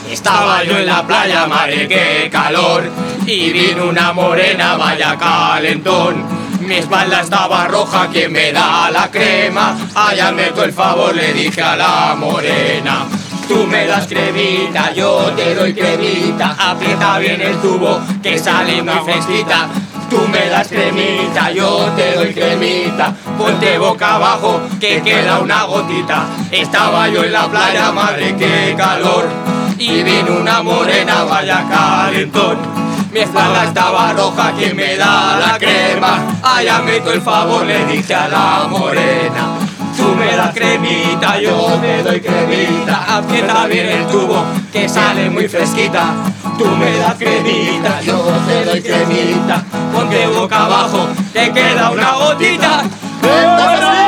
Estaba yo en la playa, madre qué calor, y vino una morena, vaya calentón. Mi espalda estaba roja, ¿quién me da la crema? Allá meto el favor, le dije a la morena. Tú me das cremita, yo te doy cremita. Aprieta bien el tubo, que sale muy fresquita. Tú me das cremita, yo te doy cremita. Ponte boca abajo, que queda una gotita. Estaba yo en la playa, madre qué calor, y vino una morena, vaya calentón. Mi espalda estaba roja, ¿quién me da la crema? Allá meto el favor, le dije a la morena. Tú me das cremita, yo te doy cremita. Aprieta bien el tubo, que sale muy fresquita. Tú me das cremita, yo te doy cremita. Ponte boca abajo, te queda una gotita.